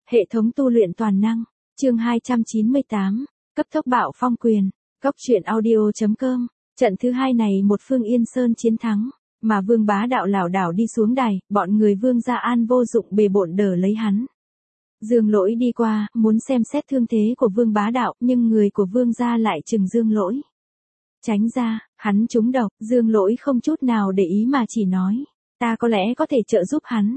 Hệ thống tu luyện toàn năng, chương 298, cấp tốc bạo phong quyền, góc truyện audio.com. Trận thứ hai này một phương Yên Sơn chiến thắng, mà Vương Bá Đạo lảo đảo đi xuống đài, bọn người Vương Gia An vô dụng bề bộn đỡ lấy hắn. Dương Lỗi đi qua, muốn xem xét thương thế của Vương Bá Đạo, nhưng người của Vương Gia lại chừng Dương Lỗi. Tránh ra, hắn trúng độc, Dương Lỗi không chút nào để ý mà chỉ nói, ta có lẽ có thể trợ giúp hắn.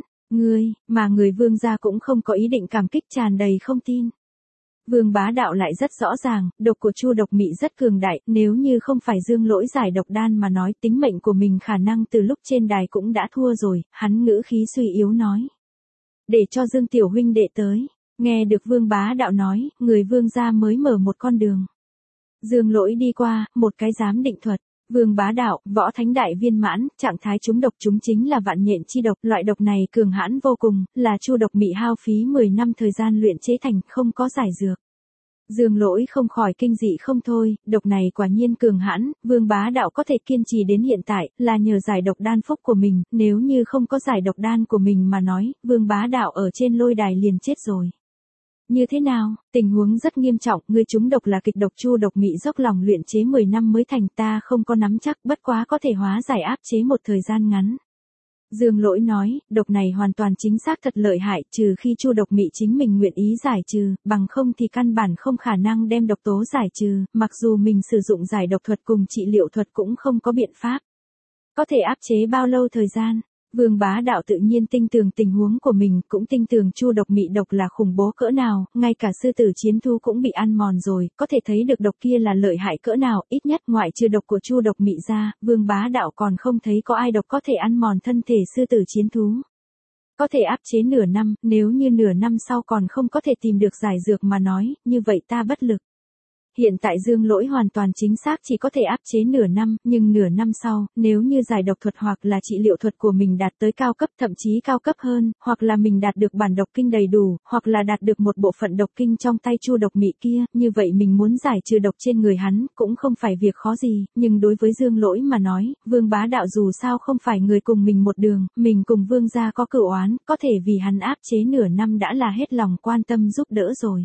Mà người Vương Gia cũng không có ý định cảm kích, tràn đầy không tin. Vương Bá Đạo lại rất rõ ràng, độc của Chu Độc Mị rất cường đại, nếu như không phải Dương Lỗi giải độc đan mà nói, tính mệnh của mình khả năng từ lúc trên đài cũng đã thua rồi, hắn ngữ khí suy yếu nói. Để cho Dương Tiểu huynh đệ tới, nghe được Vương Bá Đạo nói, người Vương Gia mới mở một con đường. Dương Lỗi đi qua, một cái giám định thuật. Vương Bá Đạo, võ thánh đại viên mãn, trạng thái trúng độc chúng chính là vạn nhện chi độc, loại độc này cường hãn vô cùng, là Chu Độc Mị hao phí 10 năm thời gian luyện chế thành, không có giải dược. Dương Lỗi không khỏi kinh dị không thôi, độc này quả nhiên cường hãn, Vương Bá Đạo có thể kiên trì đến hiện tại, là nhờ giải độc đan phúc của mình, nếu như không có giải độc đan của mình mà nói, Vương Bá Đạo ở trên lôi đài liền chết rồi. Như thế nào, tình huống rất nghiêm trọng, ngươi trúng độc là kịch độc Chu Độc Mị dốc lòng luyện chế 10 năm mới thành, ta không có nắm chắc, bất quá có thể hóa giải áp chế một thời gian ngắn. Dương Lỗi nói, độc này hoàn toàn chính xác thật lợi hại, trừ khi Chu Độc Mị chính mình nguyện ý giải trừ, bằng không thì căn bản không khả năng đem độc tố giải trừ, mặc dù mình sử dụng giải độc thuật cùng trị liệu thuật cũng không có biện pháp. Có thể áp chế bao lâu thời gian? Vương Bá Đạo tự nhiên tin tưởng tình huống của mình, cũng tin tưởng Chu Độc Mị độc là khủng bố cỡ nào, ngay cả sư tử chiến thú cũng bị ăn mòn rồi, có thể thấy được độc kia là lợi hại cỡ nào, ít nhất ngoại trừ độc của Chu Độc Mị ra, Vương Bá Đạo còn không thấy có ai độc có thể ăn mòn thân thể sư tử chiến thú. Có thể áp chế nửa năm, nếu như nửa năm sau còn không có thể tìm được giải dược mà nói, như vậy ta bất lực. Hiện tại Dương Lỗi hoàn toàn chính xác chỉ có thể áp chế nửa năm, nhưng nửa năm sau, nếu như giải độc thuật hoặc là trị liệu thuật của mình đạt tới cao cấp, thậm chí cao cấp hơn, hoặc là mình đạt được bản độc kinh đầy đủ, hoặc là đạt được một bộ phận độc kinh trong tay Chu Độc Mị kia, như vậy mình muốn giải trừ độc trên người hắn, cũng không phải việc khó gì, nhưng đối với Dương Lỗi mà nói, Vương Bá Đạo dù sao không phải người cùng mình một đường, mình cùng Vương Gia có cửu oán, có thể vì hắn áp chế nửa năm đã là hết lòng quan tâm giúp đỡ rồi.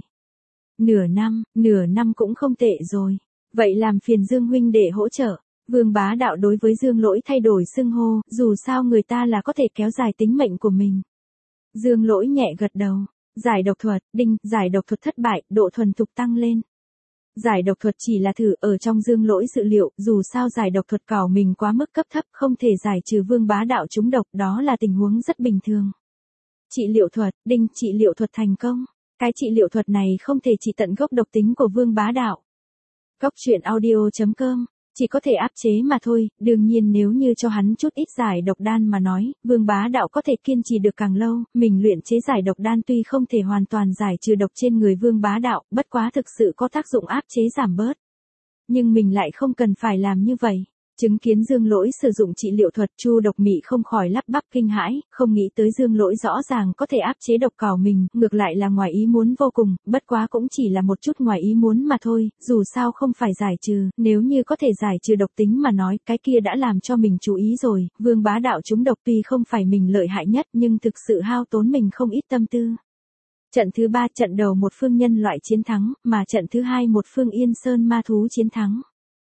Nửa năm cũng không tệ rồi. Vậy làm phiền Dương huynh để hỗ trợ. Vương Bá Đạo đối với Dương Lỗi thay đổi xưng hô, dù sao người ta là có thể kéo dài tính mệnh của mình. Dương Lỗi nhẹ gật đầu. Giải độc thuật, giải độc thuật thất bại, độ thuần thục tăng lên. Giải độc thuật chỉ là thử ở trong Dương Lỗi dự liệu, dù sao giải độc thuật cảo mình quá mức cấp thấp, không thể giải trừ Vương Bá Đạo trúng độc, đó là tình huống rất bình thường. Trị liệu thuật, trị liệu thuật thành công. Cái trị liệu thuật này không thể trị tận gốc độc tính của Vương Bá Đạo. Góc truyện audio.com, chỉ có thể áp chế mà thôi, đương nhiên nếu như cho hắn chút ít giải độc đan mà nói, Vương Bá Đạo có thể kiên trì được càng lâu, mình luyện chế giải độc đan tuy không thể hoàn toàn giải trừ độc trên người Vương Bá Đạo, bất quá thực sự có tác dụng áp chế giảm bớt. Nhưng mình lại không cần phải làm như vậy. Chứng kiến Dương Lỗi sử dụng trị liệu thuật, Chu Độc Mị không khỏi lắp bắp kinh hãi, không nghĩ tới Dương Lỗi rõ ràng có thể áp chế độc cào mình, ngược lại là ngoài ý muốn vô cùng, bất quá cũng chỉ là một chút ngoài ý muốn mà thôi, dù sao không phải giải trừ, nếu như có thể giải trừ độc tính mà nói, cái kia đã làm cho mình chú ý rồi, Vương Bá Đạo trúng độc tuy không phải mình lợi hại nhất nhưng thực sự hao tốn mình không ít tâm tư. Trận thứ 3 trận đầu một phương nhân loại chiến thắng, mà trận thứ 2 một phương Yên Sơn ma thú chiến thắng.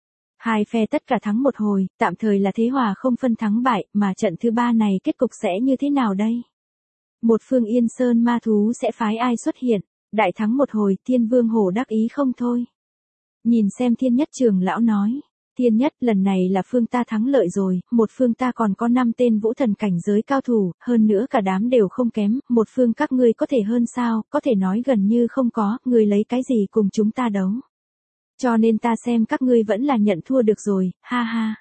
Hai phe tất cả thắng một hồi, tạm thời là thế hòa không phân thắng bại, mà trận thứ 3 này kết cục sẽ như thế nào đây? Một phương Yên Sơn ma thú sẽ phái ai xuất hiện? Đại thắng một hồi, Thiên Vương Hổ đắc ý không thôi. Nhìn xem Thiên Nhất Trường lão nói, Thiên Nhất lần này là phương ta thắng lợi rồi, một phương ta còn có 5 tên vũ thần cảnh giới cao thủ, hơn nữa cả đám đều không kém, một phương các ngươi có thể hơn sao, có thể nói gần như không có, ngươi lấy cái gì cùng chúng ta đấu? Cho nên ta xem các ngươi vẫn là nhận thua được rồi, ha ha.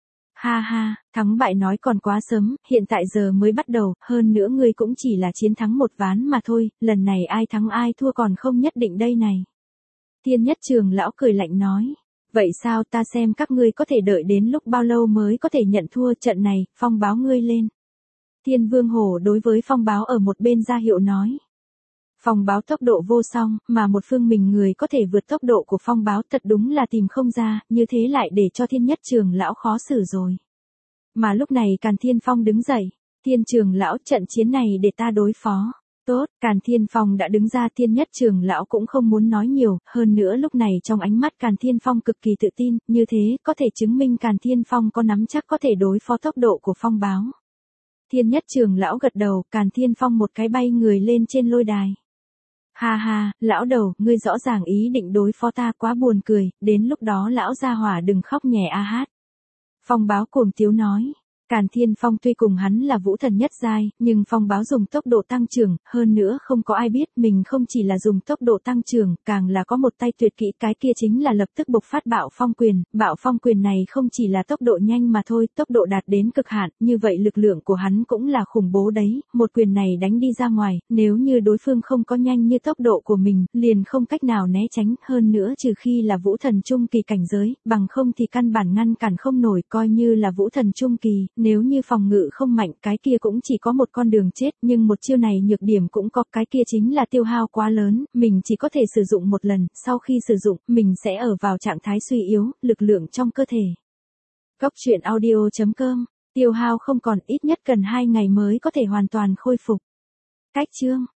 Ha ha, thắng bại nói còn quá sớm, hiện tại giờ mới bắt đầu, hơn nữa ngươi cũng chỉ là chiến thắng một ván mà thôi, lần này ai thắng ai thua còn không nhất định đây này. Thiên Nhất Trường lão cười lạnh nói, vậy sao ta xem các ngươi có thể đợi đến lúc bao lâu mới có thể nhận thua trận này, Phong Báo ngươi lên. Thiên Vương Hổ đối với Phong Báo ở một bên ra hiệu nói. Phong Báo tốc độ vô song, mà một phương mình người có thể vượt tốc độ của Phong Báo thật đúng là tìm không ra, như thế lại để cho Thiên Nhất Trường lão khó xử rồi. Mà lúc này Càn Thiên Phong đứng dậy, Thiên Trường lão trận chiến này để ta đối phó. Tốt, Càn Thiên Phong đã đứng ra, Thiên Nhất trưởng lão cũng không muốn nói nhiều, hơn nữa lúc này trong ánh mắt Càn Thiên Phong cực kỳ tự tin, như thế có thể chứng minh Càn Thiên Phong có nắm chắc có thể đối phó tốc độ của phong báo. Thiên Nhất trưởng lão gật đầu, Càn Thiên Phong một cái bay người lên trên lôi đài. Ha ha, lão đầu, ngươi rõ ràng ý định đối phó ta, quá buồn cười, đến lúc đó lão gia hỏa đừng khóc nhè a hát. Phong báo cuồng tiếu nói. Càn Thiên Phong tuy cùng hắn là vũ thần nhất giai, nhưng phong báo dùng tốc độ tăng trưởng, hơn nữa không có ai biết mình không chỉ là dùng tốc độ tăng trưởng, càng là có một tay tuyệt kỹ, cái kia chính là lập tức bộc phát bạo phong quyền này không chỉ là tốc độ nhanh mà thôi, tốc độ đạt đến cực hạn, như vậy lực lượng của hắn cũng là khủng bố đấy, một quyền này đánh đi ra ngoài, nếu như đối phương không có nhanh như tốc độ của mình, liền không cách nào né tránh, hơn nữa trừ khi là vũ thần trung kỳ cảnh giới, bằng không thì căn bản ngăn cản không nổi, coi như là vũ thần trung kỳ. Nếu như phòng ngự không mạnh, cái kia cũng chỉ có một con đường chết, nhưng một chiêu này nhược điểm cũng có, cái kia chính là tiêu hao quá lớn, mình chỉ có thể sử dụng một lần, sau khi sử dụng, mình sẽ ở vào trạng thái suy yếu, lực lượng trong cơ thể. Góc truyện audio.com, tiêu hao không còn, ít nhất cần 2 ngày mới có thể hoàn toàn khôi phục. Cách chương